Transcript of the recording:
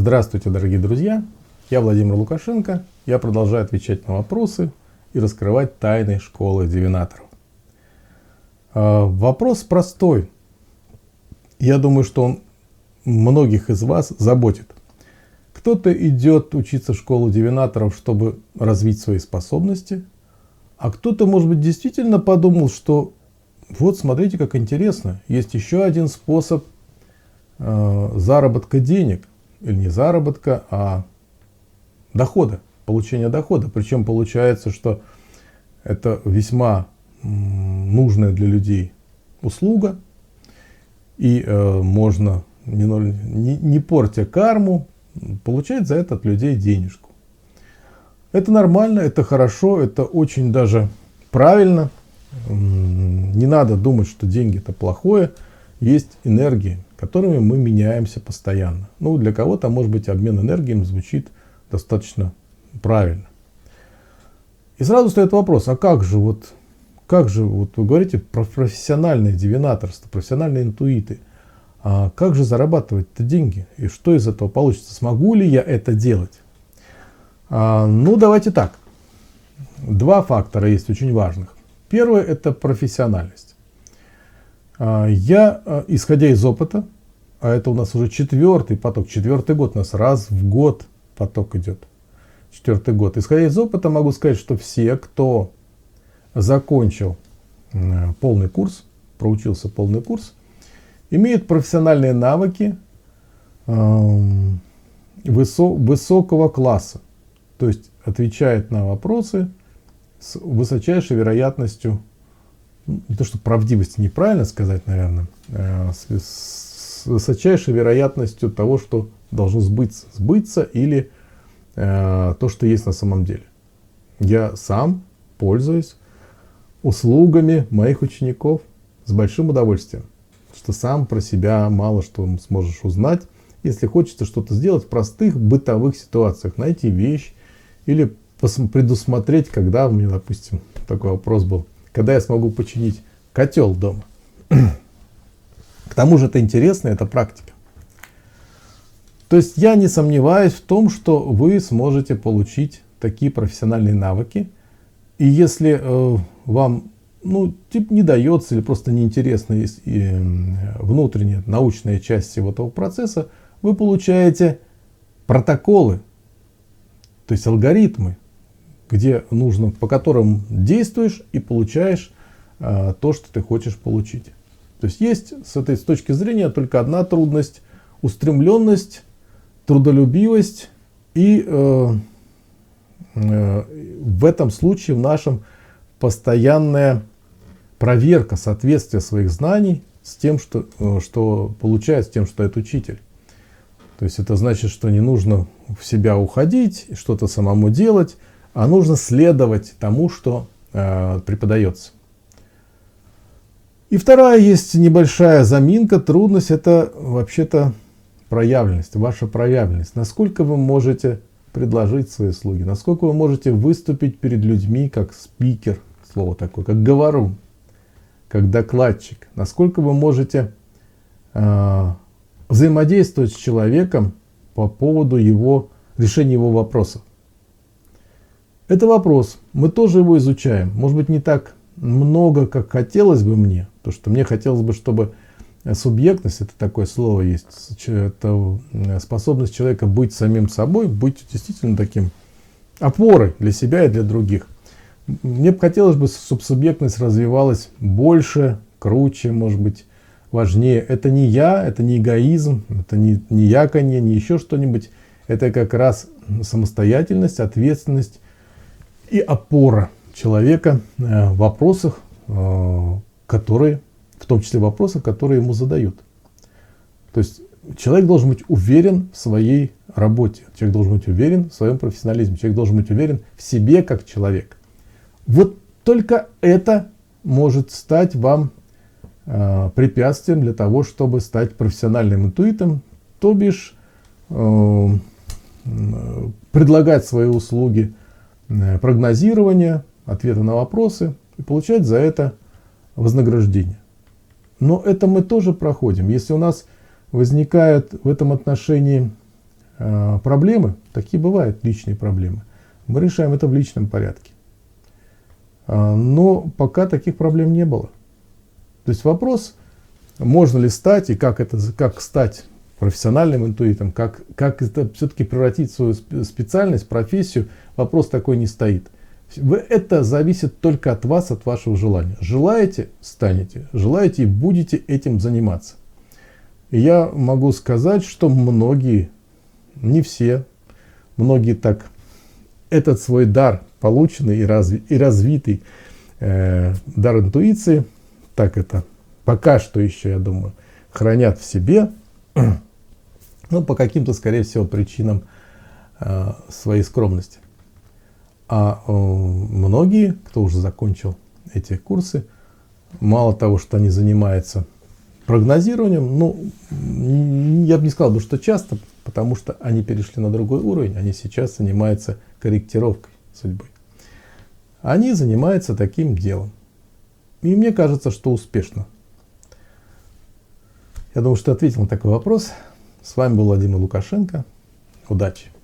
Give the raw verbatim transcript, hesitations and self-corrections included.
Здравствуйте, дорогие друзья! Я Владимир Лукашенко. Я продолжаю отвечать на вопросы и раскрывать тайны школы дивинаторов. Вопрос простой. Я думаю, что он многих из вас заботит. Кто-то идет учиться в школу дивинаторов, чтобы развить свои способности, а кто-то, может быть, действительно подумал, что вот смотрите, как интересно, есть еще один способ э, заработка денег. Или не заработка, а дохода, получения дохода. Причем получается, что это весьма нужная для людей услуга. И э, можно, не, не, не портя карму, получать за это от людей денежку. Это нормально, это хорошо, это очень даже правильно. Не надо думать, что деньги это плохое. Есть энергии, которыми мы меняемся постоянно. Ну, для кого-то, может быть, обмен энергиями звучит достаточно правильно. И сразу встает вопрос, а как же вот, как же, вот вы говорите про профессиональное дивинаторство, профессиональные интуиты, а как же зарабатывать-то деньги? И что из этого получится? Смогу ли я это делать? А, ну, давайте так. Два фактора есть очень важных. Первое – это профессиональность. Я, исходя из опыта, а это у нас уже четвертый поток, четвертый год, у нас раз в год поток идет, четвертый год. Исходя из опыта могу сказать, что все, кто закончил полный курс, проучился полный курс, имеют профессиональные навыки высокого класса. То есть отвечает на вопросы с высочайшей вероятностью, не то что правдивости неправильно сказать, наверное, с, с высочайшей вероятностью того, что должно сбыться, сбыться или э, то, что есть на самом деле. Я сам пользуюсь услугами моих учеников с большим удовольствием, что сам про себя мало что сможешь узнать. Если хочется что-то сделать в простых бытовых ситуациях, найти вещь или предусмотреть, когда у меня, допустим, такой вопрос был, когда я смогу починить котел дома. К тому же это интересно, это практика. То есть я не сомневаюсь в том, что вы сможете получить такие профессиональные навыки. И если э, вам ну, типа не дается или просто неинтересна есть, и, э, внутренняя научная часть всего этого процесса, вы получаете протоколы, то есть алгоритмы, где нужно, по которым действуешь и получаешь э, то, что ты хочешь получить. То есть есть с этой с точки зрения только одна трудность: устремленность, трудолюбивость и э, э, в этом случае в нашем постоянная проверка соответствия своих знаний с тем, что, э, что получает, с тем, что это учитель. То есть это значит, что не нужно в себя уходить, что-то самому делать, а нужно следовать тому, что э, преподается. И вторая есть небольшая заминка, трудность, это вообще-то проявленность, ваша проявленность. Насколько вы можете предложить свои услуги, насколько вы можете выступить перед людьми как спикер, слово такое, как говорун, как докладчик. Насколько вы можете э, взаимодействовать с человеком по поводу его, решения его вопросов. Это вопрос, мы тоже его изучаем, может быть не так много, как хотелось бы мне, потому что мне хотелось бы, чтобы субъектность, это такое слово есть, это способность человека быть самим собой, быть действительно таким опорой для себя и для других. Мне бы хотелось бы, чтобы субъектность развивалась больше, круче, может быть, важнее. Это не я, это не эгоизм, это не, не яконье, не еще что-нибудь, это как раз самостоятельность, ответственность и опора человека в вопросах, которые, в том числе в вопросах, которые ему задают. То есть человек должен быть уверен в своей работе, человек должен быть уверен в своем профессионализме, человек должен быть уверен в себе как человек. Вот только это может стать вам препятствием для того, чтобы стать профессиональным интуитом, то бишь предлагать свои услуги прогнозирования, ответы на вопросы и получать за это вознаграждение. Но это мы тоже проходим. Если у нас возникает в этом отношении э, проблемы, такие бывают личные проблемы, мы решаем это в личном порядке. Э, но пока таких проблем не было. То есть вопрос, можно ли стать и как, это, как стать профессиональным интуитом, как, как это все-таки превратить в свою специальность, профессию, вопрос такой не стоит. Это зависит только от вас, от вашего желания. Желаете — станете, желаете — и будете этим заниматься. И я могу сказать, что многие, не все, многие так этот свой дар, полученный и, разви, и развитый э, дар интуиции, так это пока что еще, я думаю, хранят в себе, ну, по каким-то, скорее всего, причинам э, своей скромности. А э, многие, кто уже закончил эти курсы, мало того, что они занимаются прогнозированием, ну, я бы не сказал, что часто, потому что они перешли на другой уровень, они сейчас занимаются корректировкой судьбы. Они занимаются таким делом. И мне кажется, что успешно. Я думаю, что ответил на такой вопрос. С вами был Владимир Лукашенко. Удачи!